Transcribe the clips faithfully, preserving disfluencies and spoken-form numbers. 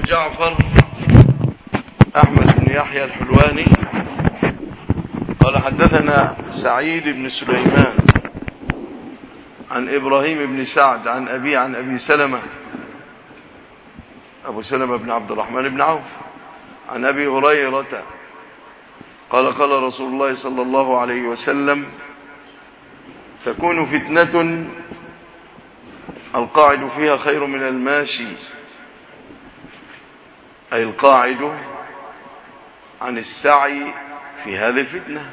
جعفر أحمد بن يحيى الحلواني قال حدثنا سعيد بن سليمان عن إبراهيم بن سعد عن أبي عن أبي سلمة أبو سلمة بن عبد الرحمن بن عوف عن أبي هريرة قال قال رسول الله صلى الله عليه وسلم: تكون فتنة القاعد فيها خير من الماشي، أي القاعد عن السعي في هذه الفتنة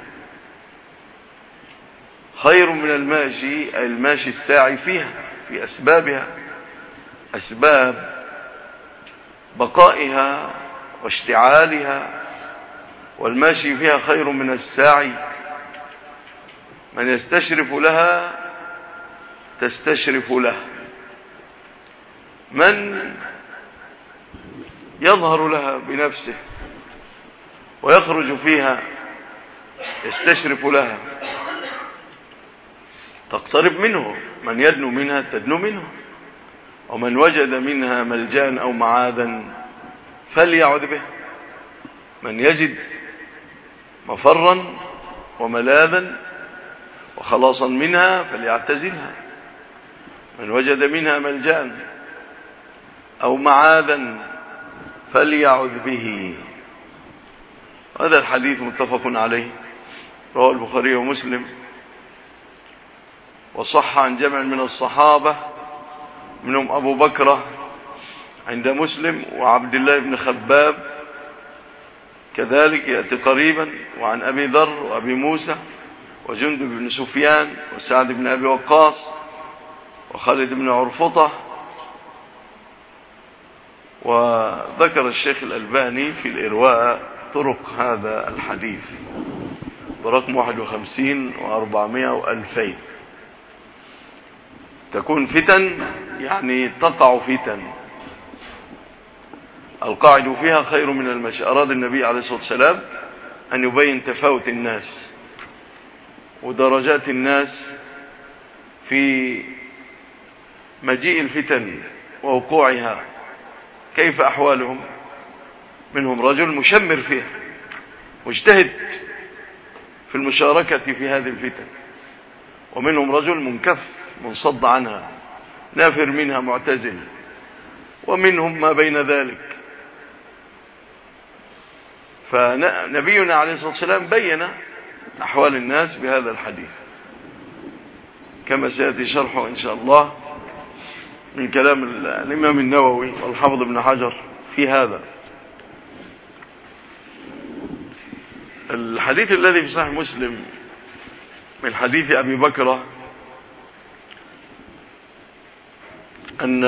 خير من الماشي، أي الماشي الساعي فيها في أسبابها، أسباب بقائها واشتعالها، والماشي فيها خير من الساعي. من يستشرف لها تستشرف له، من يظهر لها بنفسه ويخرج فيها يستشرف لها تقترب منه، من يدنو منها تدنو منه، ومن وجد منها ملجأ أو معاذا فليعذ به، من يجد مفرا وملاذا وخلاصا منها فليعتزلها، من وجد منها ملجأ أو معاذا فليعذ به. هذا الحديث متفق عليه، رواه البخاري ومسلم، وصح عن جمع من الصحابة منهم أبو بكر عند مسلم وعبد الله بن خباب كذلك يأتي قريبا، وعن أبي ذر وأبي موسى وجندب بن سفيان وسعد بن أبي وقاص وخالد بن عرفطة. وذكر الشيخ الألباني في الإرواء طرق هذا الحديث برقم واحد وخمسين وأربعمائة وألفين. تكون فتن يعني تقع فتن، القاعد فيها خير من المشي. أراد النبي عليه الصلاة والسلام أن يبين تفاوت الناس ودرجات الناس في مجيء الفتن ووقوعها، كيف أحوالهم. منهم رجل مشمر فيها مجتهد في المشاركة في هذه الفتن، ومنهم رجل منكف منصد عنها نافر منها معتزل، ومنهم ما بين ذلك. فنبينا عليه الصلاة والسلام بين أحوال الناس بهذا الحديث كما سيأتي شرحه إن شاء الله من كلام الإمام النووي والحافظ ابن حجر في هذا الحديث الذي في صحيح مسلم من حديث أبي بكر أن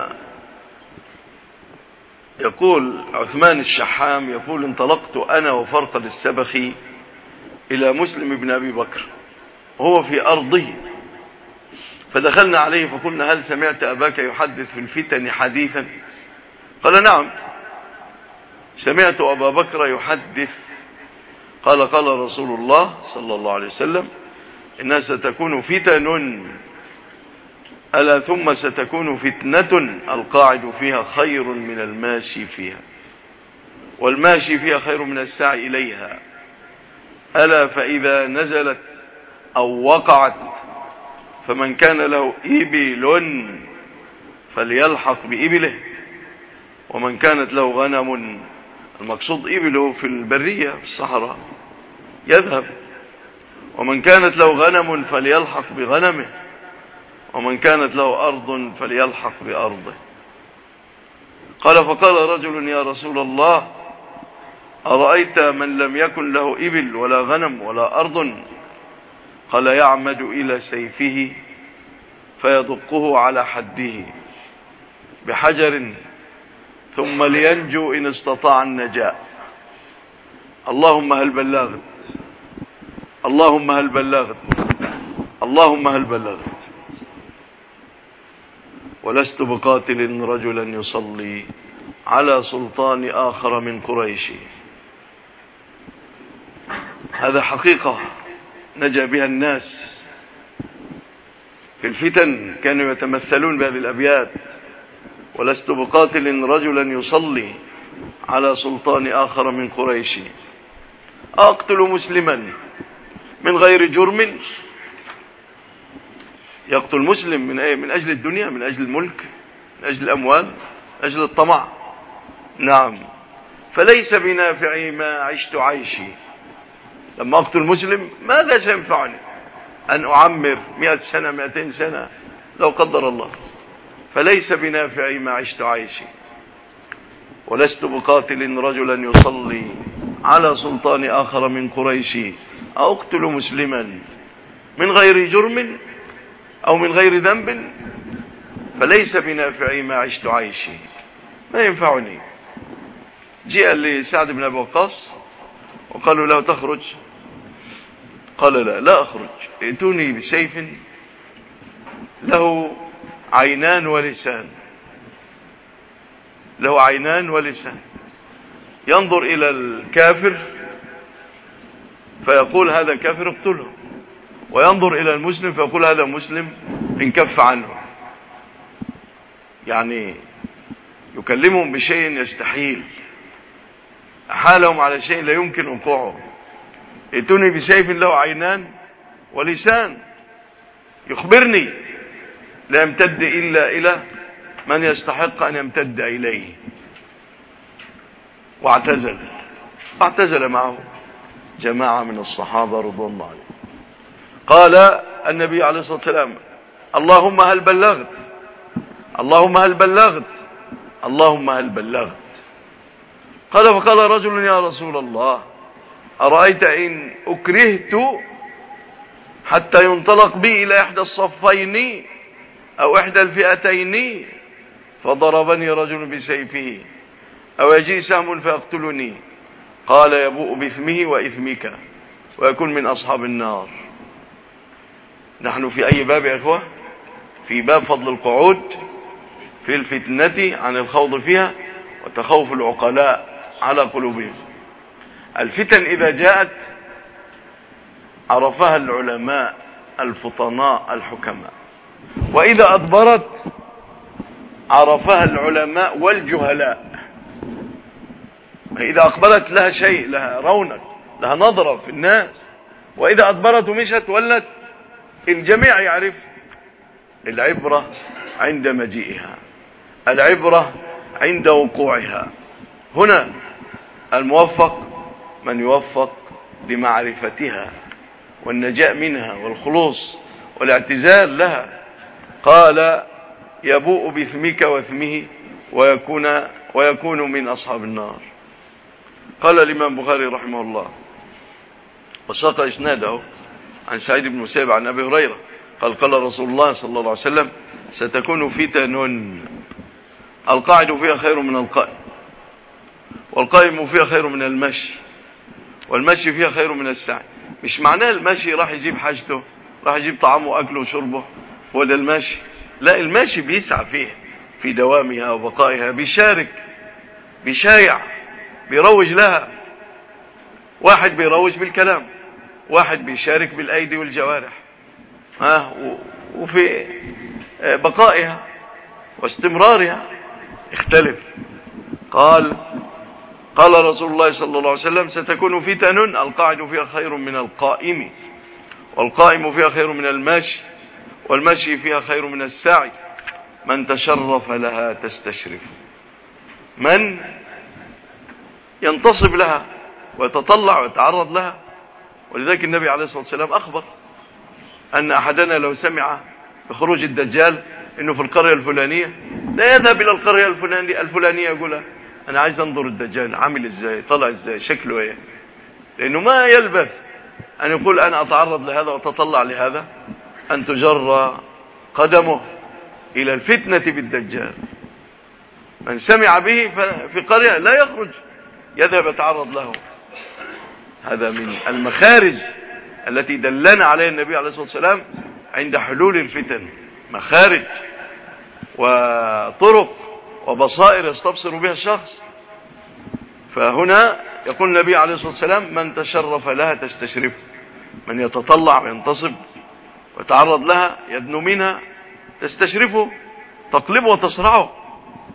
يقول عثمان الشحام يقول: انطلقت أنا وفرقد السبخي إلى مسلم بن أبي بكر وهو في أرضه، فدخلنا عليه فقلنا: هل سمعت أباك يحدث في الفتن حديثا؟ قال: نعم، سمعت أبا بكر يحدث. قال: قال رسول الله صلى الله عليه وسلم: إنها ستكون فتن، ألا ثم ستكون فتنة القاعد فيها خير من الماشي فيها، والماشي فيها خير من السعي إليها، ألا فإذا نزلت أو وقعت فمن كان له إبل فليلحق بإبله، ومن كانت له غنم، المقصود إبله في البرية في الصحراء يذهب، ومن كانت له غنم فليلحق بغنمه، ومن كانت له أرض فليلحق بأرضه. قال: فقال رجل: يا رسول الله، أرأيت من لم يكن له إبل ولا غنم ولا أرض؟ قال: يعمد إلى سيفه فيدقه على حده بحجر ثم لينجو إن استطاع النجاة. اللهم هل بلغت، اللهم هل بلغت، اللهم هل بلغت. ولست بقاتل رجلا يصلي على سلطان آخر من قريش. هذا حقيقة نجا بها الناس في الفتن، كانوا يتمثلون بهذه الأبيات: ولست بقاتل رجلا يصلي على سلطان آخر من قريش أقتل مسلما من غير جرم. يقتل مسلم من ايه؟ من أجل الدنيا، من أجل الملك، من أجل الأموال، من أجل الطمع. نعم. فليس بنافعي ما عشت عيشي. لما أقتل مسلم ماذا سينفعني؟ أن أعمر مئة سنة مئتين سنة لو قدر الله. فليس بنافعي ما عشت عيشي ولست بقاتل رجلا يصلي على سلطان آخر من قريش أقتل مسلما من غير جرم أو من غير ذنب. فليس بنافعي ما عشت عيشي، ما ينفعني. جاء لسعد بن أبي وقاص وقالوا له تخرج؟ قال لا لا أخرج، ائتوني بسيف له عينان ولسان، له عينان ولسان، ينظر إلى الكافر فيقول هذا كافر اقتله، وينظر إلى المسلم فيقول هذا مسلم انكف عنه. يعني يكلمهم بشيء يستحيل، حالهم على شيء لا يمكن وقوعه. ائتوني بسيف له عينان ولسان يخبرني لا يمتد إلا إلى من يستحق أن يمتد إليه. واعتزل واعتزل معه جماعة من الصحابة رضوان الله عليهم. قال النبي عليه الصلاة والسلام اللهم هل بلغت، اللهم هل بلغت، اللهم هل بلغت. قال فقال رجل يا رسول الله أرأيت إن أكرهت حتى ينطلق بي إلى إحدى الصفين أو إحدى الفئتين فضربني رجل بسيفه أو يجي سهم فيقتلني؟ قال يبوء بإثمه وإثمك ويكون من أصحاب النار. نحن في أي باب يا إخوة؟ في باب فضل القعود في الفتنة عن الخوض فيها وتخوف العقلاء على قلوبهم. الفتن إذا جاءت عرفها العلماء الفطناء الحكماء، وإذا أدبرت عرفها العلماء والجهلاء. إذا أقبلت لها شيء، لها رونق، لها نظرة في الناس، وإذا أدبرت ومشت ولت الجميع يعرف. العبرة عند مجيئها، العبرة عند وقوعها. هنا الموفق من يوفق لمعرفتها والنجاء منها والخلوص والاعتزال لها. قال يبوء بإثمك وإثمه ويكون, ويكون من أصحاب النار. قال الإمام البخاري رحمه الله وساق إسناده عن سعيد بن مسيب عن أبي هريرة قال قال رسول الله صلى الله عليه وسلم ستكون فتن القاعد فيها خير من القائم، والقائم فيها خير من المشي، والمشي فيها خير من السعي. مش معناه المشي راح يجيب حاجته، راح يجيب طعامه وأكله وشربه، هو ده المشي. لا، المشي بيسعى فيه في دوامها وبقائها، بيشارك، بيشايع، بيروج لها. واحد بيروج بالكلام، واحد بيشارك بالأيدي والجوارح، ها وفي بقائها واستمرارها اختلف. قال قال رسول الله صلى الله عليه وسلم ستكون فتن القاعد فيها خير من القائم، والقائم فيها خير من الماشي، والمشي فيها خير من السعي. من تشرف لها تستشرف، من ينتصب لها ويتطلع ويتعرض لها. ولذلك النبي عليه الصلاة والسلام أخبر أن أحدنا لو سمع بخروج الدجال إنه في القرية الفلانية لا يذهب إلى القرية الفلانية الفلانية يقولها أنا عايز أنظر الدجال عامل إزاي، طلع إزاي، شكله إيه، لأنه ما يلبث أن يقول أنا أتعرض لهذا وأتطلع لهذا، أن تجر قدمه إلى الفتنة بالدجال. من سمع به في قرية لا يخرج، يذهب يتعرض له. هذا من المخارج التي دلنا عليها النبي عليه الصلاة والسلام عند حلول الفتن، مخارج وطرق وبصائر يستبصر بها الشخص. فهنا يقول النبي عليه الصلاة والسلام من تشرف لها تستشرف، من يتطلع وينتصب ويتعرض لها يدنو منها تستشرفه، تقلبه وتصرعه.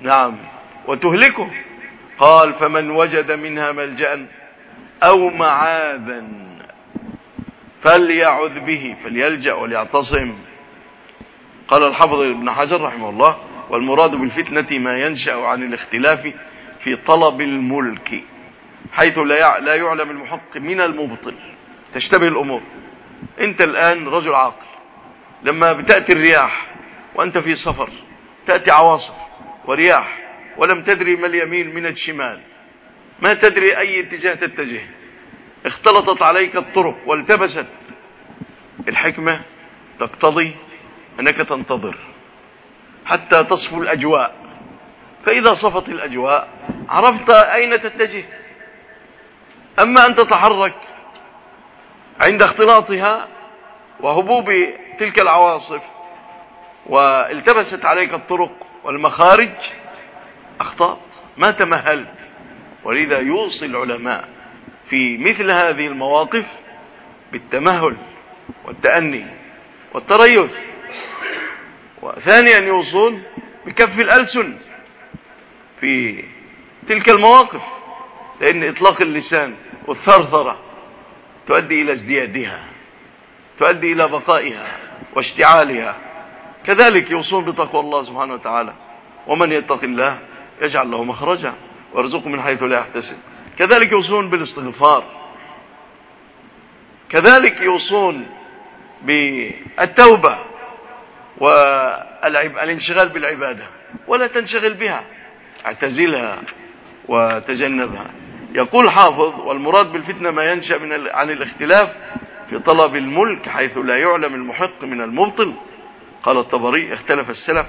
نعم، وتهلكه. قال فمن وجد منها ملجأ أو معاذا فليعذ به، فليلجأ وليعتصم. قال الحافظ ابن حجر رحمه الله: والمراد بالفتنة ما ينشأ عن الاختلاف في طلب الملك، حيث لا يعلم المحق من المبطل، تشتبه الأمور. أنت الآن رجل عاقل، لما بتأتي الرياح وأنت في سفر، تأتي عواصف ورياح ولم تدري ما اليمين من الشمال، ما تدري أي اتجاه تتجه، اختلطت عليك الطرق والتبست، الحكمة تقتضي أنك تنتظر حتى تصفو الأجواء، فإذا صفت الأجواء عرفت أين تتجه. أما أن تتحرك عند اختلاطها وهبوب تلك العواصف والتبست عليك الطرق والمخارج، أخطأت، ما تمهلت. ولذا يوصي العلماء في مثل هذه المواقف بالتمهل والتأني والتريث. وثانيا يوصون بكف الألسن في تلك المواقف، لأن إطلاق اللسان والثرثرة تؤدي إلى ازديادها، تؤدي إلى بقائها واشتعالها. كذلك يوصون بتقوى الله سبحانه وتعالى: ومن يتق الله يجعل له مخرجا ويرزقه من حيث لا يحتسب. كذلك يوصون بالاستغفار، كذلك يوصون بالتوبة والانشغال بالعبادة، ولا تنشغل بها، اعتزلها وتجنبها. يقول حافظ: والمراد بالفتنة ما ينشأ من عن الاختلاف في طلب الملك، حيث لا يعلم المحق من المبطل. قال الطبري: اختلف السلف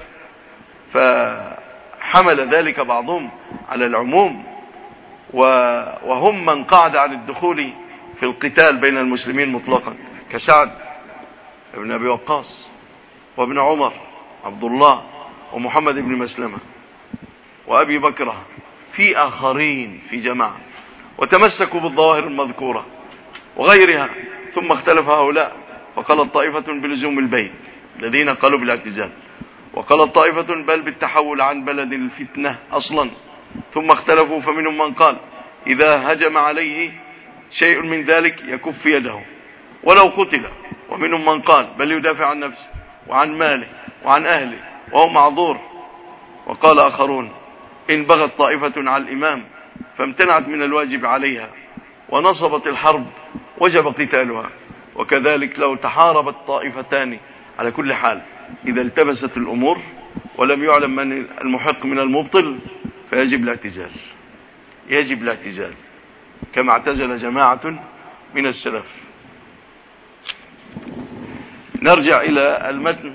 فحمل ذلك بعضهم على العموم، وهم من قعد عن الدخول في القتال بين المسلمين مطلقا، كسعد بن أبي وقاص وابن عمر عبد الله ومحمد بن مسلمة وأبي بكرة، في آخرين في جماعة وتمسكوا بالظواهر المذكورة وغيرها، ثم اختلف هؤلاء فقالت طائفة بلزوم البيت الذين قالوا بالاعتزال، وقالت طائفة بل بالتحول عن بلد الفتنة أصلا، ثم اختلفوا فمنهم من قال إذا هجم عليه شيء من ذلك يكف يده ولو قتل، ومنهم من قال بل يدافع عن نفسه وعن ماله وعن أهله وهو معذور. وقال آخرون إن بغت طائفة على الإمام فامتنعت من الواجب عليها ونصبت الحرب وجب قتالها، وكذلك لو تحاربت طائفتان. على كل حال إذا التبست الأمور ولم يعلم من المحق من المبطل فيجب الاعتزال، يجب الاعتزال كما اعتزل جماعة من السلف. نرجع إلى المتن.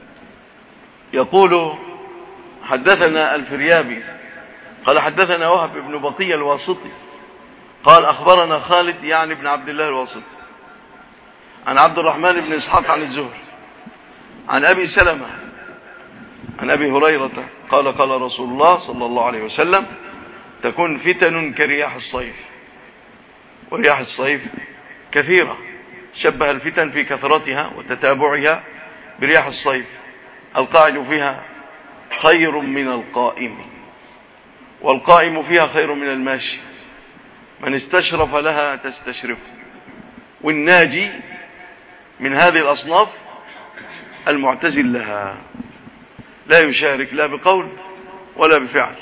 يقول حدثنا الفريابي قال حدثنا وهب بن بقية الواسطي قال أخبرنا خالد يعني بن عبد الله الواسطي عن عبد الرحمن بن إسحاق عن الزهري عن أبي سلمة عن أبي هريرة قال قال رسول الله صلى الله عليه وسلم تكون فتن كرياح الصيف. ورياح الصيف كثيرة، شبه الفتن في كثرتها وتتابعها برياح الصيف، القاعد فيها خير من القائم، والقائم فيها خير من الماشي، من استشرف لها تستشرف. والناجي من هذه الأصناف المعتزل لها، لا يشارك لا بقول ولا بفعل.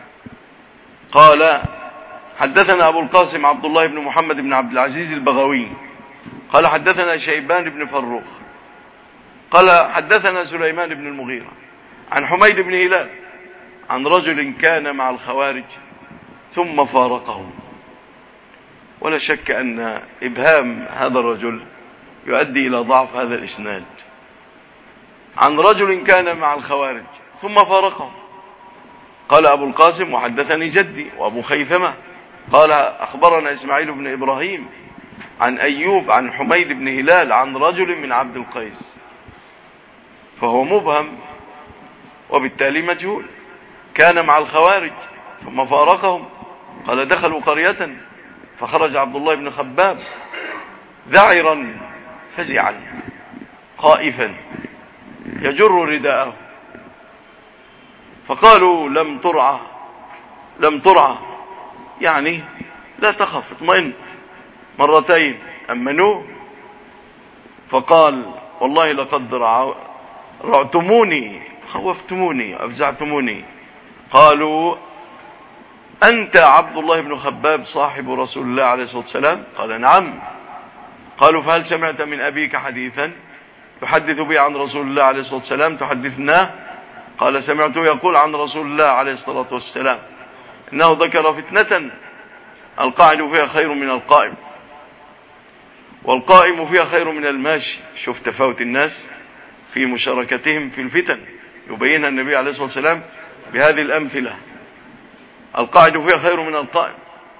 قال حدثنا أبو القاسم عبد الله بن محمد بن عبد العزيز البغوي قال حدثنا شيبان بن فروخ قال حدثنا سليمان بن المغيرة عن حميد بن هلال عن رجل كان مع الخوارج ثم فارقهم. ولا شك أن إبهام هذا الرجل يؤدي إلى ضعف هذا الإسناد. عن رجل كان مع الخوارج ثم فارقهم. قال أبو القاسم وحدثني جدي وأبو خيثمة قال أخبرنا إسماعيل بن إبراهيم عن أيوب عن حميد بن هلال عن رجل من عبد القيس، فهو مبهم وبالتالي مجهول. كان مع الخوارج ثم فارقهم. قال دخلوا قرية فخرج عبد الله بن خباب ذعرا فزعا خائفا يجر رداءه فقالوا لم ترعى لم ترعى يعني لا تخف اطمئن مرتين أمنوه. فقال والله لقد رعتموني خوفتموني أفزعتموني. قالوا أنت عبد الله بن خباب صاحب رسول الله عليه الصلاة والسلام؟ قال نعم. قالوا فهل سمعت من أبيك حديثا يحدث به عن رسول الله عليه الصلاة والسلام تحدثناه؟ قال سمعته يقول عن رسول الله عليه الصلاة والسلام إنه ذكر فتنة القاعد فيها خير من القائم والقائم فيها خير من الماشي. شوف تفاوت الناس في مشاركتهم في الفتن يبينها النبي عليه الصلاة والسلام بهذه الأمثلة. القاعد فيها خير من القائم،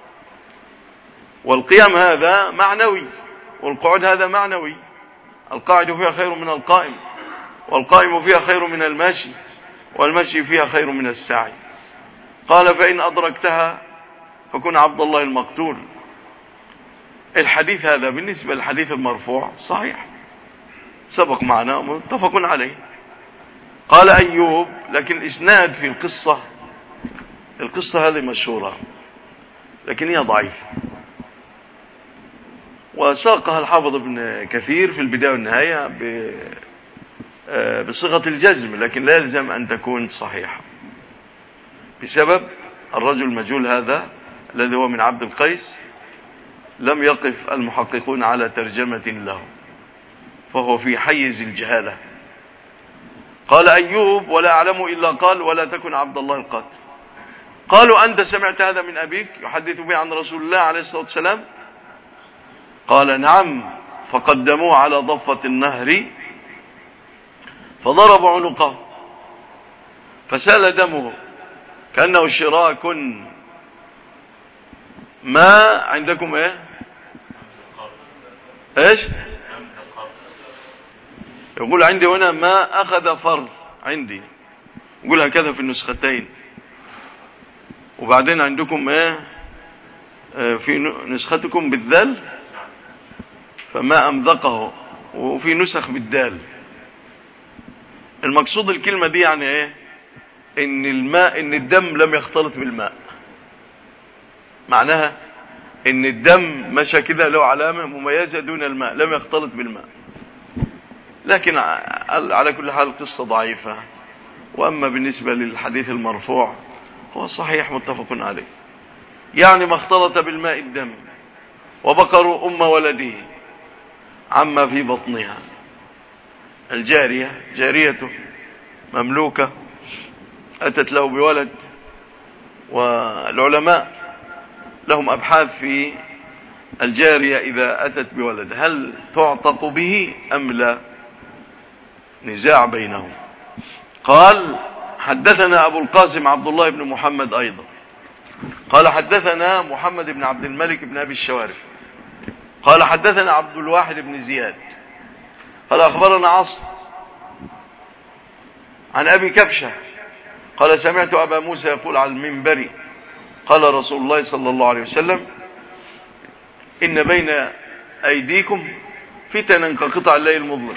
والقيام هذا معنوي والقعود هذا معنوي. القاعد فيها خير من القائم والقائم فيها خير من الماشي والمشي فيها خير من السعي. قال فإن أدركتها فكن عبد الله المقتول. الحديث هذا بالنسبة للحديث المرفوع صحيح سبق معنا متفق عليه. قال أيوب لكن الإسناد في القصة القصة هذه مشهورة لكن هي ضعيفة، وساقها الحافظ ابن كثير في البداية والنهاية بصيغة الجزم لكن لا يلزم أن تكون صحيحة بسبب الرجل المجهول هذا الذي هو من عبد القيس لم يقف المحققون على ترجمة له فهو في حيز الجهالة. قال أيوب ولا أعلم إلا قال ولا تكن عبد الله القاتل. قالوا أنت سمعت هذا من أبيك يحدث به عن رسول الله عليه الصلاة والسلام؟ قال نعم. فقدموه على ضفة النهر فضرب عنقه فسال دمه كأنه شراك ما عندكم ايه ايش يقول عندي هنا ما أخذ فر عندي يقول هكذا في النسختين، وبعدين عندكم ايه في نسختكم بالذال فما أمذقه، وفي نسخ بالدال. المقصود الكلمة دي يعني ايه ان الماء ان الدم لم يختلط بالماء، معناها ان الدم مشى كده له علامة مميزة دون الماء لم يختلط بالماء. لكن على كل حال القصة ضعيفة. وأما بالنسبة للحديث المرفوع هو صحيح متفق عليه، يعني ما اختلط بالماء الدم وبقر أم ولده عما في بطنها. الجارية جاريته مملوكة أتت له بولد، والعلماء لهم أبحاث في الجارية إذا أتت بولد هل تعتق به أم لا، نزاع بينهم. قال حدثنا أبو القاسم عبد الله بن محمد أيضا قال حدثنا محمد بن عبد الملك بن أبي الشوارف قال حدثنا عبد الواحد بن زياد قال أخبرنا عاصم عن أبي كبشة قال سمعت أبا موسى يقول على المنبر قال رسول الله صلى الله عليه وسلم إن بين أيديكم فتنا كقطع الليل المظلم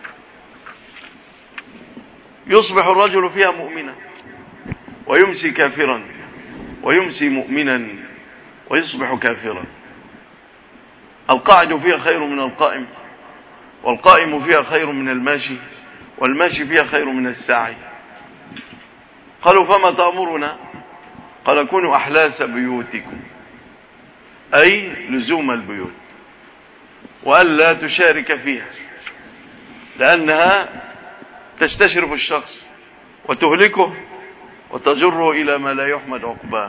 يصبح الرجل فيها مؤمنا ويمسي كافرا ويمسي مؤمنا ويصبح كافرا. القاعد فيها خير من القائم والقائم فيها خير من الماشي والماشي فيها خير من الساعي. قالوا فما تأمرنا؟ قال كونوا أحلاس بيوتكم أي لزوم البيوت وألا تشارك فيها لأنها تستشرف الشخص وتهلكه وتجره إلى ما لا يحمد عقباه.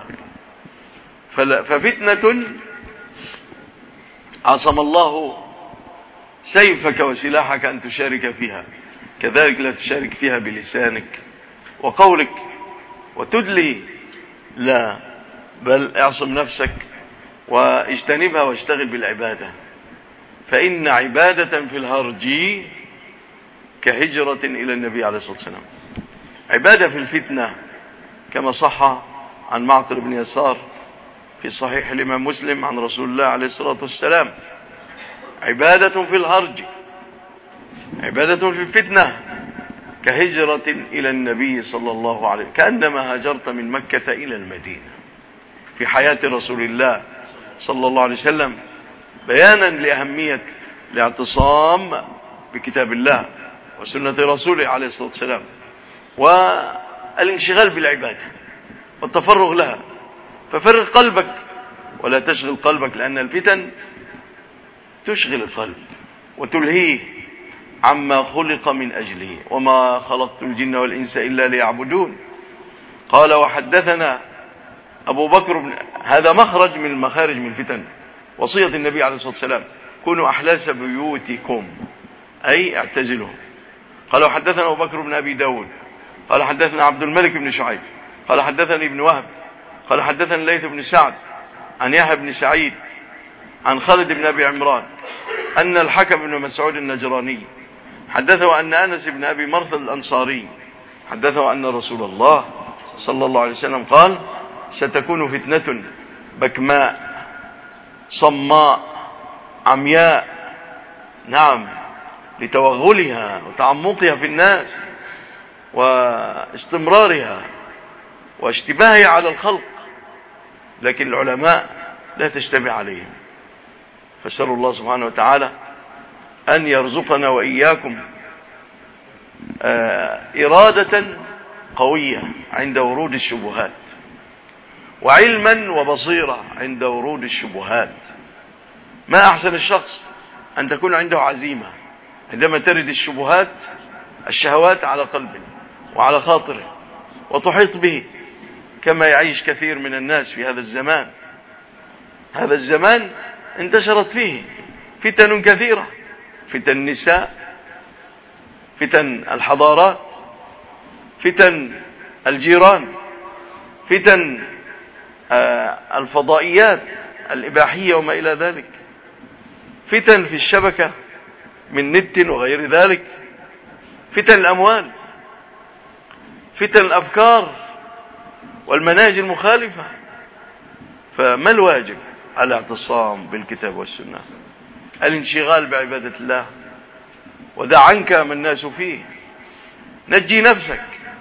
ففتنة عصم الله سيفك وسلاحك أن تشارك فيها، كذلك لا تشارك فيها بلسانك وقولك وتدلي، لا بل اعصم نفسك واجتنبها واشتغل بالعبادة. فإن عبادة في الهرج كهجرة إلى النبي عليه الصلاة والسلام. عبادة في الفتنة كما صح عن معقل بن يسار في صحيح الإمام مسلم عن رسول الله عليه الصلاة والسلام عبادة في الهرج عبادة في الفتنة كهجرة إلى النبي صلى الله عليه وسلم، كأنما هاجرت من مكة إلى المدينة في حياة رسول الله صلى الله عليه وسلم، بيانا لأهمية الاعتصام بكتاب الله وسنة رسوله عليه الصلاة والسلام، والانشغال بالعبادة والتفرغ لها. ففرغ قلبك ولا تشغل قلبك، لأن الفتن تشغل القلب وتلهيه عما خلق من أجله، وما خلقت الجن والإنس إلا ليعبدون. قال وحدثنا أبو بكر بن، هذا مخرج من المخارج من الفتن، وصية النبي عليه الصلاة والسلام: كونوا أحلاس بيوتكم، أي اعتزلوا. قال وحدثنا أبو بكر بن أبي داود قال حدثنا عبد الملك بن شعيب قال حدثني ابن وهب قال حدثني الليث بن سعد عن يحيى بن سعيد عن خالد بن أبي عمران أن الحكم بن مسعود النجراني حدثه أن أنس بن أبي مرثد الأنصاري حدثه أن رسول الله صلى الله عليه وسلم قال: ستكون فتنة بكماء صماء عمياء، نعم، لتوغلها وتعمقها في الناس واستمرارها واشتباهها على الخلق، لكن العلماء لا تشتبه عليهم. فاسأل الله سبحانه وتعالى أن يرزقنا وإياكم إرادة قوية عند ورود الشبهات، وعلما وبصيرة عند ورود الشبهات. ما أحسن الشخص أن تكون عنده عزيمة عندما ترد الشبهات الشهوات على قلبه وعلى خاطره وتحيط به، كما يعيش كثير من الناس في هذا الزمان. هذا الزمان انتشرت فيه فتن كثيرة: فتن النساء، فتن الحضارات، فتن الجيران، فتن الفضائيات الإباحية وما إلى ذلك، فتن في الشبكة من نت وغير ذلك، فتن الأموال، فتن الأفكار والمناهج المخالفة. فما الواجب؟ الاعتصام بالكتاب والسنة، الانشغال بعبادة الله، ودع عنك ما الناس فيه، نجي نفسك،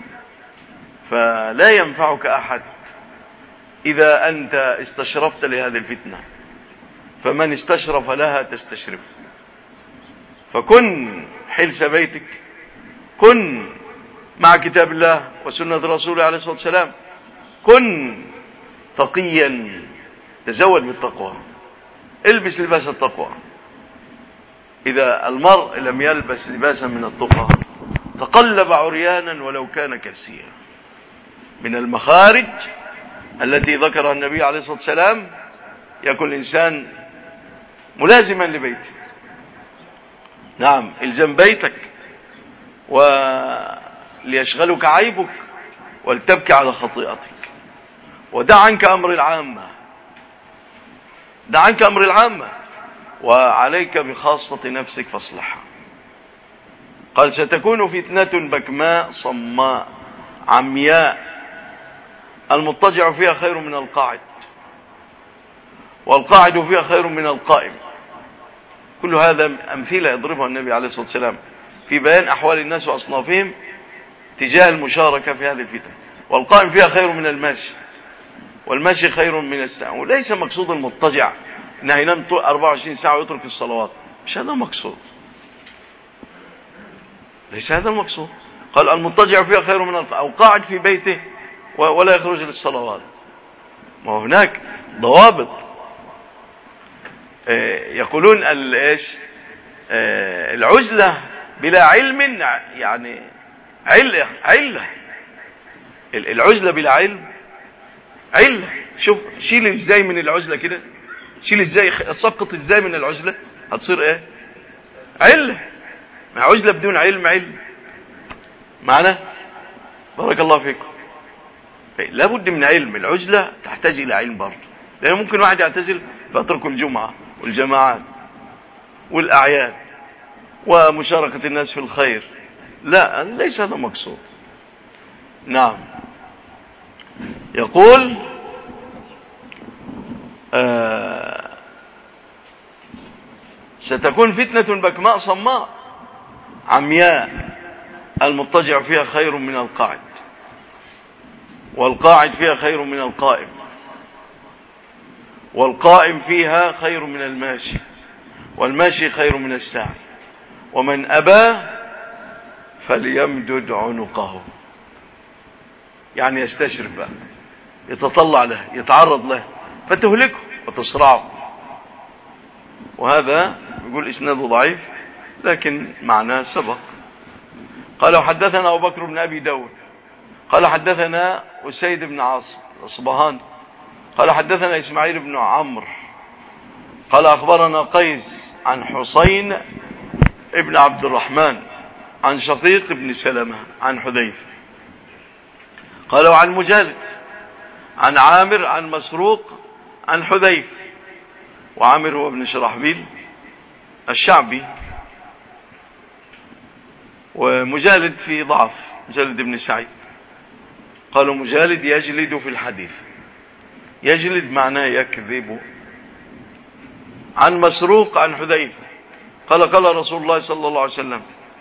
فلا ينفعك أحد إذا أنت استشرفت لهذه الفتنة، فمن استشرف لها تستشرف. فكن حلس بيتك، كن مع كتاب الله وسنة رسوله عليه الصلاة والسلام، كن تقيا، تزود بالتقوى، البس لباس التقوى. إذا المرء لم يلبس لباسا من التقى تقلب عريانا ولو كان كاسيا. من المخارج التي ذكرها النبي عليه الصلاة والسلام: يكون الإنسان ملازما لبيته، نعم، الزم بيتك وليشغلك عيبك ولتبكي على خطيئتك، ودع عنك أمر العامة، دع عنك أمر العامة وعليك بخاصة نفسك فاصلحها. قال: ستكون فتنة بكماء صماء عمياء، المضطجع فيها خير من القاعد، والقاعد فيها خير من القائم. كل هذا أمثلة يضربها النبي عليه الصلاة والسلام في بيان أحوال الناس وأصنافهم تجاه المشاركة في هذه الفتن. والقائم فيها خير من الماشي، والماشي خير من الساعة. وليس مقصود المضطجع انه ينام أربعة وعشرين ساعة ويترك الصلوات، مش هذا المقصود، ليس هذا المقصود. قال: المضطجع فيها خير من القائم، أو قاعد في بيته ولا يخرج للصلوات. ما هناك ضوابط. يقولون ايش العزلة بلا علم، يعني علة علة العزلة بلا علم علة. شوف، شيل ازاي من العزلة كده، شيل ازاي، سقط ازاي من العزلة، هتصير ايه؟ علة. مع عزلة بدون علم علم. معنا؟ بارك الله فيكم. لابد من علم. العزلة تحتاج الى علم برضه، لان ممكن واحد يعتزل فيترك الجمعة والجماعات والأعياد ومشاركة الناس في الخير. لا، ليس هذا مقصود. نعم. يقول: آه ستكون فتنة بكماء صماء عمياء، المضطجع فيها خير من القاعد، والقاعد فيها خير من القائم، والقائم فيها خير من الماشي، والماشي خير من الساعي، ومن أبى فليمدد عنقه، يعني يستشرف بقى، يتطلع له، يتعرض له، فتهلكه وتصرعه. وهذا يقول إسناده ضعيف لكن معناه سبق. قال وحدثنا أبو بكر بن أبي داود قال حدثنا أسيد بن عاصم الأصبهاني قال حدثنا إسماعيل بن عمرو قال أخبرنا قيس عن حسين ابن عبد الرحمن عن شقيق بن سلمة عن حذيفة قال وعن مجالد عن عامر عن مسروق عن حذيفة، وعامر هو ابن شرحبيل الشعبي، ومجالد في ضعف، مجالد بن سعيد. قالوا مجالد يجلد في الحديث، يجلد معناه يكذب. عن مسروق عن حذيفة قال قال رسول الله صلى الله عليه وسلم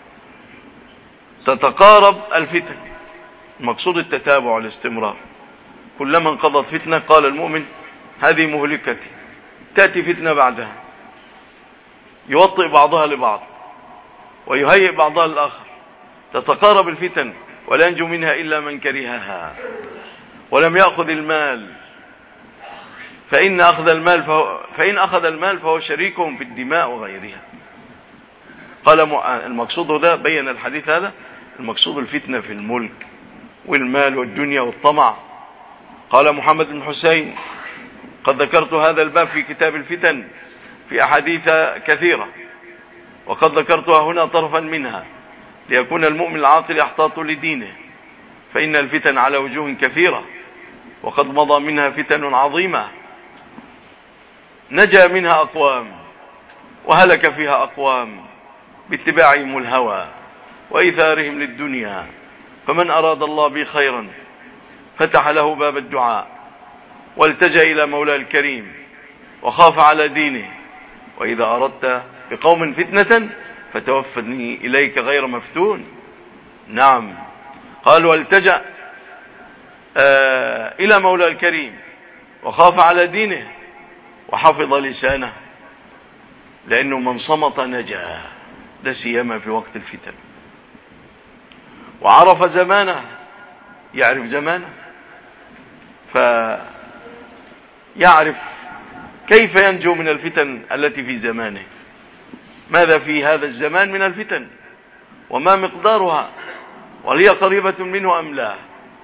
تتقارب الفتن، المقصود التتابع والاستمرار، كلما انقضت فتنة قال المؤمن هذه مهلكتي، تأتي فتنة بعدها يوطئ بعضها لبعض ويهيئ بعضها للآخر، تتقارب الفتن ولا ينجو منها إلا من كرهها ولم يأخذ المال، فإن أخذ المال فهو فإن أخذ المال فهو شريكهم في الدماء وغيرها. قال المقصود ده، بين الحديث هذا المقصود الفتنة في الملك والمال والدنيا والطمع. قال محمد بن حسين قد ذكرت هذا الباب في كتاب الفتن في أحاديث كثيرة، وقد ذكرتها هنا طرفا منها ليكون المؤمن العاقل يحتاط لدينه، فإن الفتن على وجوه كثيرة، وقد مضى منها فتن عظيمة نجا منها أقوام وهلك فيها أقوام باتباعهم الهوى وإيثارهم للدنيا. فمن أراد الله به خيرا فتح له باب الدعاء والتجأ إلى مولاه الكريم وخاف على دينه، وإذا أردت بقوم فتنة فتوفني إليك غير مفتون. نعم، قال والتجأ آه إلى مولاه الكريم وخاف على دينه وحفظ لسانه، لأنه من صمت نجا، لا سيما في وقت الفتن. وعرف زمانه، يعرف زمانه فيعرف كيف ينجو من الفتن التي في زمانه، ماذا في هذا الزمان من الفتن وما مقدارها وهل هي قريبة منه أم لا.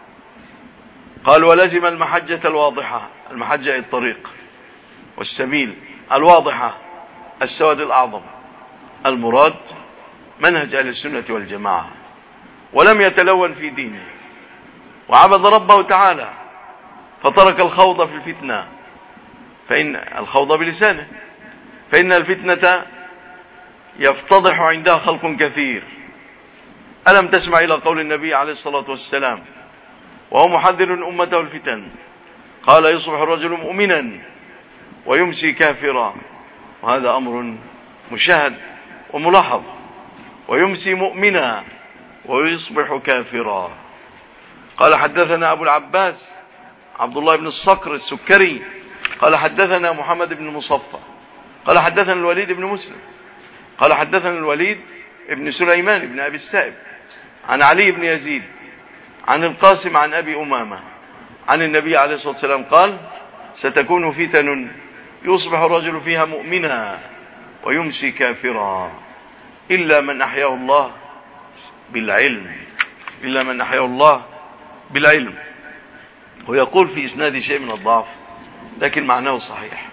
قال ولزم المحجة الواضحة، المحجة الطريق والسبيل الواضحة السواد الأعظم، المراد منهج أهل السنة والجماعة، ولم يتلون في دينه وعبد ربه تعالى فترك الخوض في الفتنة، فإن الخوض بلسانه، فإن الفتنة يفتضح عندها خلق كثير. ألم تسمع إلى قول النبي عليه الصلاة والسلام وهو محذر أمته الفتن، قال يصبح الرجل مؤمنا ويمسي كافرا، وهذا أمر مشاهد وملاحظ، ويمسي مؤمنا ويصبح كافرا. قال حدثنا أبو العباس عبد الله بن الصقر السكري قال حدثنا محمد بن مصفى قال حدثنا الوليد بن مسلم قال حدثنا الوليد بن سليمان بن أبي السائب عن علي بن يزيد عن القاسم عن أبي أمامة عن النبي عليه الصلاة والسلام قال ستكون فتن يصبح الرجل فيها مؤمنا ويمسي كافرا إلا من أحياه الله بالعلم، إلا من أحياه الله بالعلم. ويقول في إسناد شيء من الضعف لكن معناه صحيح.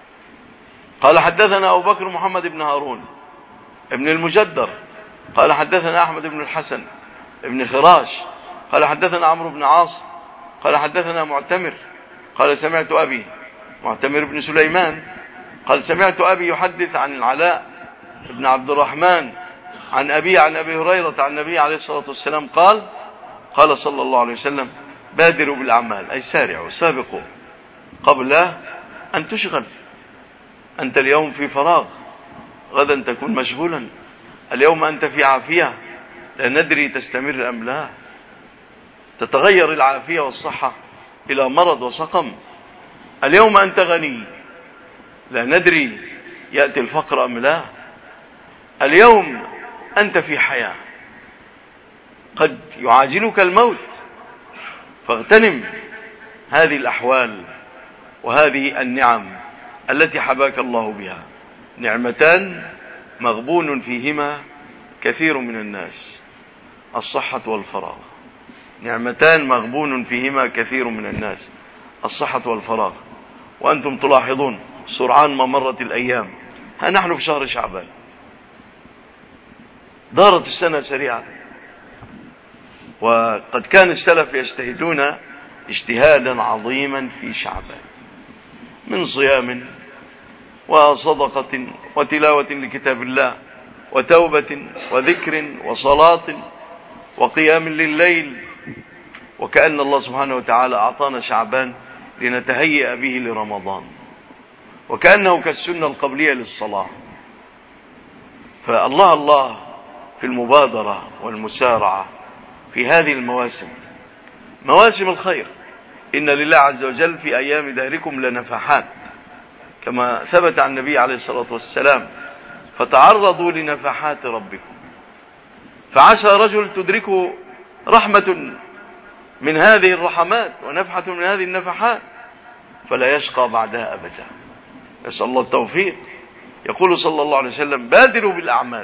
قال حدثنا أبو بكر محمد بن هارون ابن المجدر قال حدثنا أحمد بن الحسن ابن خراش قال حدثنا عمرو بن عاص قال حدثنا معتمر قال سمعت أبي معتمر بن سليمان قال سمعت أبي يحدث عن العلاء بن عبد الرحمن عن أبي عن أبي هريرة عن النبي عليه الصلاة والسلام قال قال صلى الله عليه وسلم بادروا بالأعمال، أي سارعوا سابقوا قبل أن تشغل. أنت اليوم في فراغ، غدا تكون مشغولا، اليوم أنت في عافية لا ندري تستمر أم لا، تتغير العافية والصحة إلى مرض وسقم. اليوم أنت غني، لا ندري يأتي الفقر أم لا. اليوم أنت في حياة، قد يعاجلك الموت، فاغتنم هذه الأحوال وهذه النعم التي حباك الله بها. نعمتان مغبون فيهما كثير من الناس، الصحة والفراغ. نعمتان مغبون فيهما كثير من الناس، الصحة والفراغ. وأنتم تلاحظون سرعان ما مرت الأيام، ها نحن في شهر شعبان، دارت السنة سريعا. وقد كان السلف يجتهدون اجتهادا عظيما في شعبان، من صيام وصدقة وتلاوة لكتاب الله وتوبة وذكر وصلاة وقيام لليل. وكأن الله سبحانه وتعالى أعطانا شعبان لنتهيأ به لرمضان، وكأنه كالسنة القبلية للصلاة. فالله الله في المبادرة والمسارعة في هذه المواسم، مواسم الخير. إن لله عز وجل في أيام دهركم لنفحات، كما ثبت عن النبي عليه الصلاة والسلام: فتعرضوا لنفحات ربكم. فعسى رجل تدركه رحمة من هذه الرحمات ونفحة من هذه النفحات فلا يشقى بعدها أبدا. نسأل الله التوفيق. يقول صلى الله عليه وسلم: بادروا بالأعمال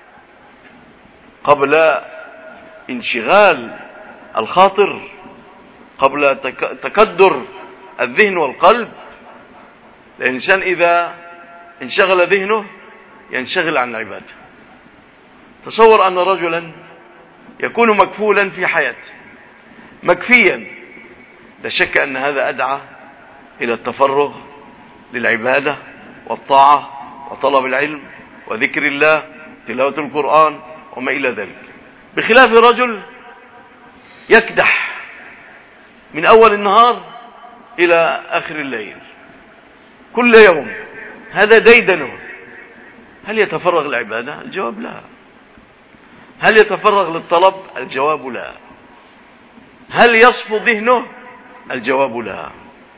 قبل انشغال الخاطر، قبل تكدر الذهن والقلب. الإنسان إذا انشغل ذهنه ينشغل عن العبادة. تصور أن رجلا يكون مكفولا في حياته، مكفيا، لا شك أن هذا أدعى إلى التفرغ للعبادة والطاعة وطلب العلم وذكر الله تلاوة القرآن وما إلى ذلك، بخلاف رجل يكدح من أول النهار إلى آخر الليل كل يوم، هذا ديدنه. هل يتفرغ للعبادة؟ الجواب لا. هل يتفرغ للطلب؟ الجواب لا. هل يصفو ذهنه؟ الجواب لا.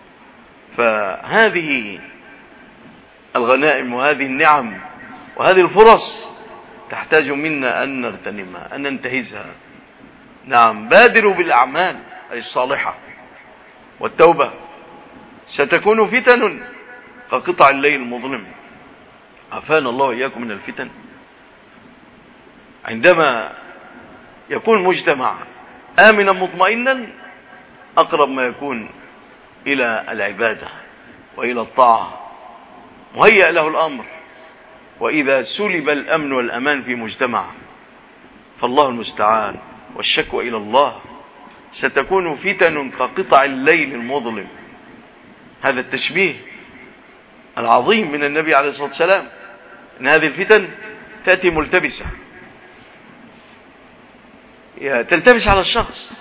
فهذه الغنائم وهذه النعم وهذه الفرص تحتاج منا أن نغتنمها، أن ننتهزها. نعم، بادروا بالأعمال أي الصالحة والتوبة. ستكون فتن كقطع الليل المظلم، عافانا الله وإياكم من الفتن. عندما يكون مجتمع آمنا مطمئنا أقرب ما يكون إلى العبادة وإلى الطاعة، مهيأ له الأمر. وإذا سلب الأمن والأمان في مجتمع فالله المستعان والشكوى إلى الله، ستكون فتن كقطع الليل المظلم. هذا التشبيه العظيم من النبي عليه الصلاة والسلام، أن هذه الفتن تأتي ملتبسة، تلتبس على الشخص،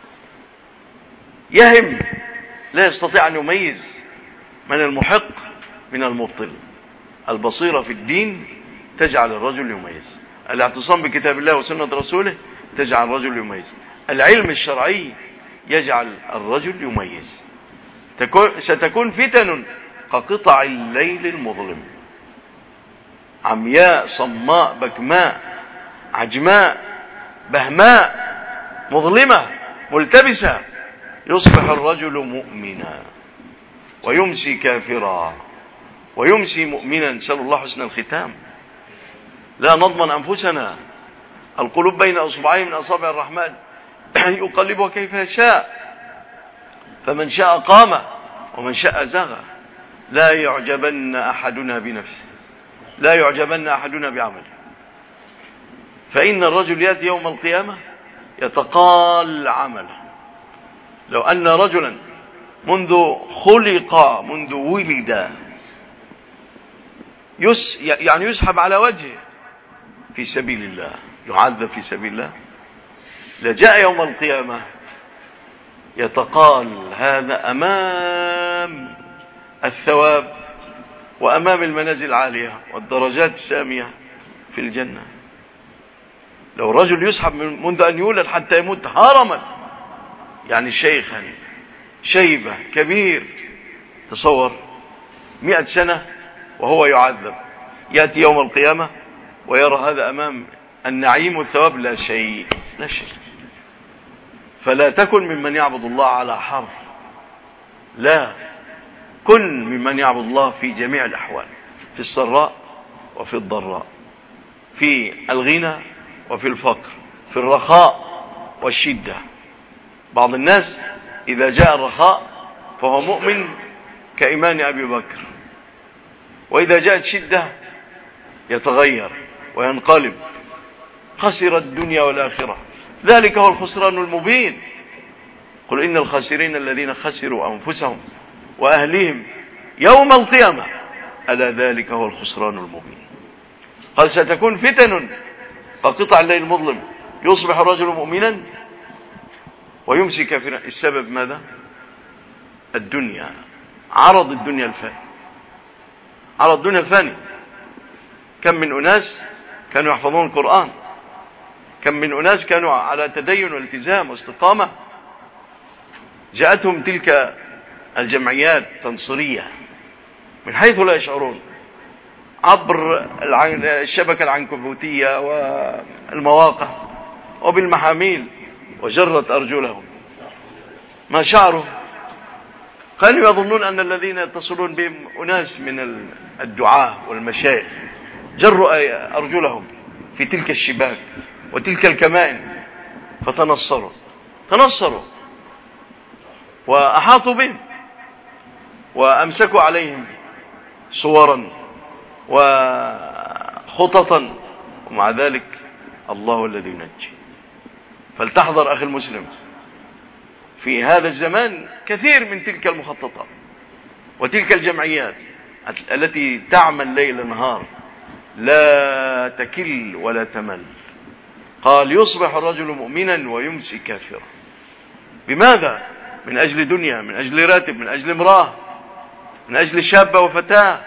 يهم لا يستطيع أن يميز من المحق من المبطل. البصيرة في الدين تجعل الرجل يميز، الاعتصام بكتاب الله وسنة رسوله تجعل الرجل يميز، العلم الشرعي يجعل الرجل يميز. ستكون فتن كقطع الليل المظلم، عمياء صماء بكماء عجماء بهماء مظلمة ملتبسة، يصبح الرجل مؤمنا ويمسي كافرا ويمسي مؤمنا، نسأل الله حسن الختام. لا نضمن أنفسنا، القلوب بين أصبعين من أصابع الرحمن يقلبها كيف يشاء، فمن شاء قام ومن شاء زغ. لا يعجبن أحدنا بنفسه، لا يعجبن أحدنا بعمله، فإن الرجل يأتي يوم القيامة يتقال عمله. لو أن رجلا منذ خلق منذ ولد يس يعني يسحب على وجهه في سبيل الله، يعذب في سبيل الله، لجاء يوم القيامة يتقال هذا أمام الثواب وأمام المنازل العالية والدرجات السامية في الجنة. لو الرجل يسحب من منذ أن يولد حتى يموت هرما، يعني شيخا شيبة كبير، تصور مئة سنة وهو يعذب، يأتي يوم القيامة ويرى هذا أمام النعيم والثواب، لا شيء لا شيء. فلا تكن ممن يعبد الله على حرف، لا، كن ممن يعبد الله في جميع الأحوال، في السراء وفي الضراء، في الغنى وفي الفقر، في الرخاء والشدة. بعض الناس إذا جاء الرخاء فهو مؤمن كإيمان أبي بكر، وإذا جاءت شدة يتغير وينقلب، خسر الدنيا والآخرة. ذلك هو الخسران المبين. قل إن الخاسرين الذين خسروا أنفسهم وأهليهم يوم القيامة ألا ذلك هو الخسران المبين. قال ستكون فتن كقطع الليل المظلم، يصبح الرجل مؤمنا ويمسي كافرا. السبب ماذا؟ الدنيا، عرض الدنيا الفاني، عرض الدنيا الفاني. كم من أناس كانوا يحفظون القرآن، كم من أناس كانوا على تدين والتزام واستقامة، جاءتهم تلك الجمعيات التنصرية من حيث لا يشعرون، عبر الشبكة العنكبوتية والمواقع وبالمحاميل، وجرت أرجلهم، ما شعروا. كانوا يظنون أن الذين يتصلون بهم أناس من الدعاة والمشايخ، جروا أرجلهم في تلك الشباك وتلك الكمائن، فتنصروا تنصروا وأحاطوا بهم وأمسكوا عليهم صورا وخططا، ومع ذلك الله الذي ينجي. فلتحذر أخي المسلم، في هذا الزمان كثير من تلك المخططات وتلك الجمعيات التي تعمل ليل نهار لا تكل ولا تمل. قال يصبح الرجل مؤمنا ويمسي كافرا. بماذا؟ من أجل دنيا، من أجل راتب، من أجل امرأة، من أجل شابة وفتاة.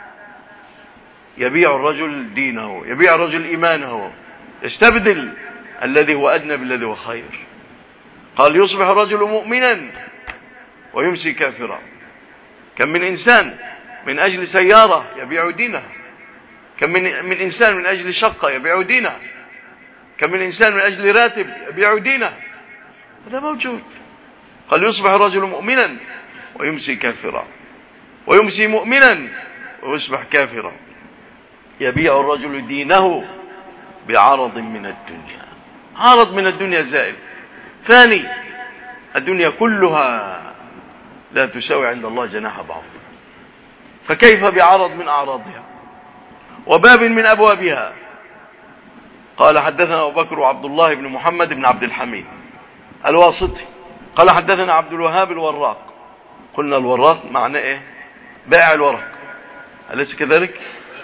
يبيع الرجل دينه، يبيع الرجل إيمانه، يستبدل الذي هو أدنى بالذي هو خير. قال يصبح الرجل مؤمنا ويمسي كافرا. كم من إنسان من أجل سيارة يبيع دينه، كم من, من إنسان من أجل شقة يبيع دينه، كم من إنسان من أجل راتب يبيع دينه. هذا موجود. قال يصبح الرجل مؤمنا ويمسي كافرا، ويمسي مؤمنا ويصبح كافرا. يبيع الرجل دينه بعرض من الدنيا. عرض من الدنيا زائل ثاني، الدنيا كلها لا تساوي عند الله جناح بعوض، فكيف بعرض من أعراضها وباب من أبوابها. قال حدثنا أبو بكر وعبد الله بن محمد بن عبد الحميد الواسطي قال حدثنا عبد الوهاب الوراق. قلنا الوراق معناه ايه؟ بائع الورق، أليس كذلك؟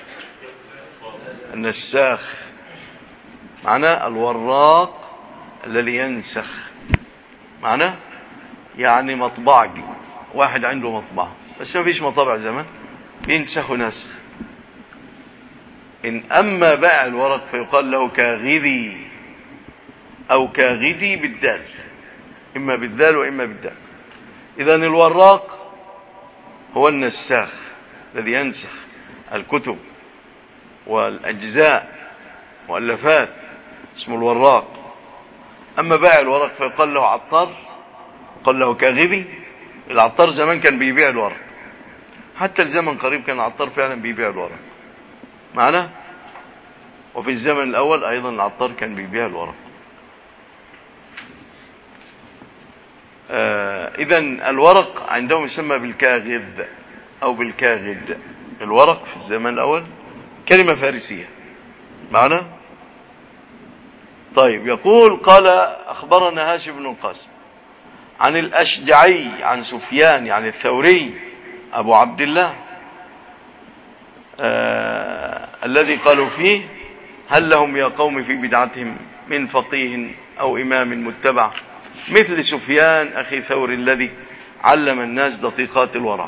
النساخ معناه الوراق الذي ينسخ، معناه يعني مطبعجي، واحد عنده مطبعة بس ما فيش مطابع زمان، ينسخ نسخ. إن أما بائع الورق فيقال له كاغذي أو كاغدي بالدال، إما بالدال وإما بالدال. إذن الوراق هو النساخ الذي ينسخ الكتب والأجزاء مؤلفات، اسمه الوراق. أما بائع الورق فيقال له عطار، قال له كاغذي. العطار زمان كان بيبيع الورق، حتى الزمن قريب كان العطار فعلا بيبيع الورق معنا. وفي الزمن الأول أيضا العطار كان بيبيع الورق. آه إذن الورق عندهم يسمى بالكاغذ أو بالكاغد. الورق في الزمن الأول كلمة فارسية معنا. طيب يقول قال أخبرنا هاشم بن القاسم عن الأشجعي عن سفيان يعني الثوري أبو عبد الله آه الذي قالوا فيه هل لهم يا قوم في بدعتهم من فقيه أو إمام متبع مثل سفيان أخي ثور الذي علم الناس دقيقات الورع،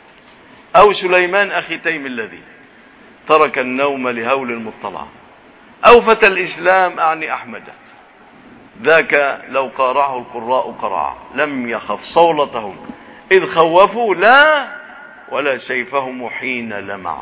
أو سليمان أخي تيم الذي ترك النوم لهول المطلع، أوفة الإسلام أعني أحمد، ذاك لو قارعه القراء قرعا، لم يخف صولتهم إذ خوفوا لا ولا سيفهم حين لمع.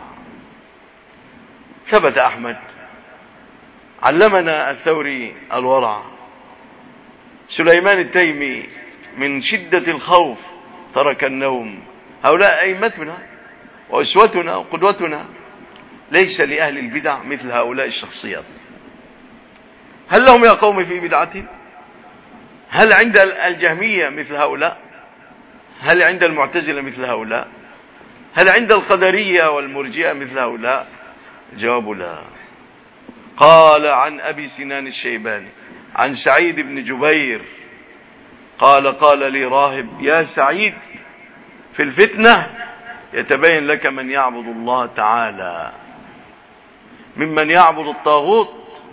ثبت أحمد. علمنا الثوري الورع. سليمان التيمي من شدة الخوف ترك النوم. هؤلاء أئمتنا وأسوتنا وقدوتنا. ليس لأهل البدع مثل هؤلاء الشخصيات. هل لهم يا قوم في بدعتهم؟ هل عند الجهمية مثل هؤلاء؟ هل عند المعتزلة مثل هؤلاء؟ هل عند القدرية والمرجئة مثل هؤلاء؟ الجواب لا. قال عن أبي سنان الشيباني عن سعيد بن جبير قال قال لي راهب: يا سعيد، في الفتنة يتبين لك من يعبد الله تعالى ممن يعبد الطاغوت.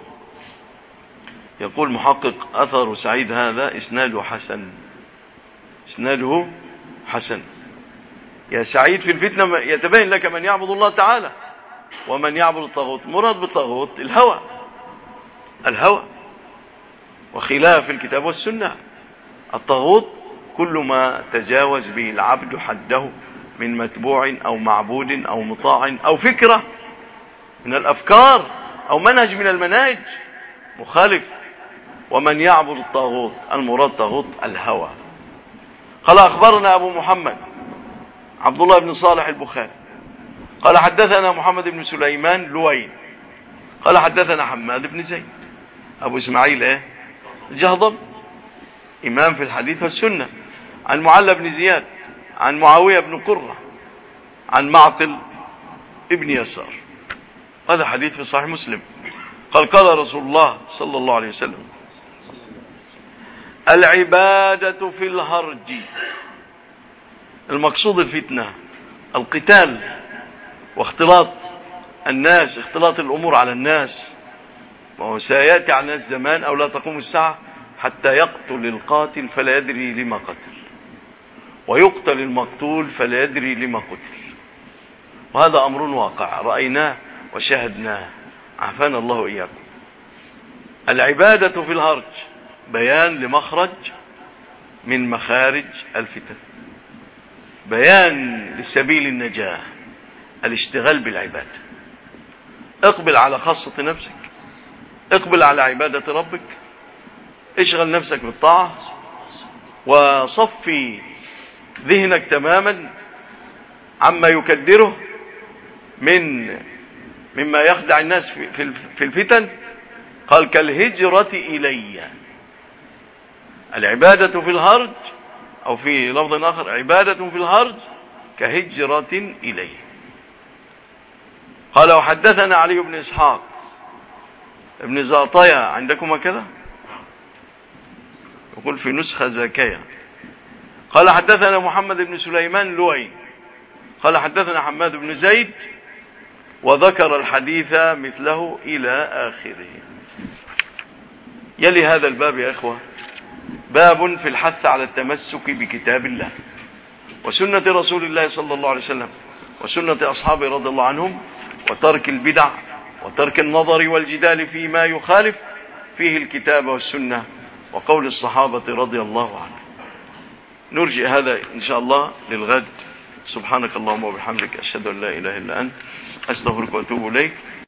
يقول محقق: أثر سعيد هذا إسناده حسن، إسناده حسن. يا سعيد، في الفتنة يتبين لك من يعبد الله تعالى ومن يعبد الطاغوت. مراد بالطاغوت الهوى، الهوى وخلاف الكتاب والسنة. الطاغوت كل ما تجاوز به العبد حده من متبوع أو معبود أو مطاع أو فكرة من الأفكار أو منهج من المناهج مخالف. ومن يعبد الطاغوت المراد طاغوت الهوى. قال: أخبرنا أبو محمد عبد الله بن صالح البخاري قال حدثنا محمد بن سليمان لوين قال حدثنا حماد بن زيد أبو إسماعيل إيه الجهضم، إمام في الحديث والسنة، عن معلى بن زياد عن معاوية بن قرة عن معقل ابن يسار. هذا حديث في صحيح مسلم. قال: قال رسول الله صلى الله عليه وسلم: العبادة في الهرج. المقصود الفتنة، القتال واختلاط الناس، اختلاط الأمور على الناس. وهو سيأتي على الناس زمان أو لا تقوم الساعة حتى يقتل القاتل فلا يدري لما قتل، ويقتل المقتول فلا يدري لما قتل. وهذا أمر واقع رأيناه وشاهدناه، عافانا الله إياكم. العبادة في الهرج بيان لمخرج من مخارج الفتن، بيان لسبيل النجاة، الاشتغال بالعبادة. اقبل على خاصة نفسك، اقبل على عبادة ربك، اشغل نفسك بالطاعة، وصفي ذهنك تماما عما يكدره من مما يخدع الناس في الفتن. قال: كالهجرة إلي. العبادة في الهرج، أو في لفظ آخر: عبادة في الهرج كهجرة إلي. قال: وحدثنا علي بن إسحاق ابن زاطية، عندكم كذا يقول في نسخة زاكية. قال: حدثنا محمد بن سليمان لوين قال: حدثنا حماد بن زيد، وذكر الحديث مثله إلى آخره. يلي هذا الباب يا إخوة باب في الحث على التمسك بكتاب الله وسنة رسول الله صلى الله عليه وسلم وسنة أصحابه رضي الله عنهم، وترك البدع وترك النظر والجدال فيما يخالف فيه الكتاب والسنة وقول الصحابة رضي الله عنهم. نرجع هذا إن شاء الله للغد. سبحانك اللهم وبحمدك، أشهد أن لا إله إلا أنت، أستغفرك وأتوب إليك.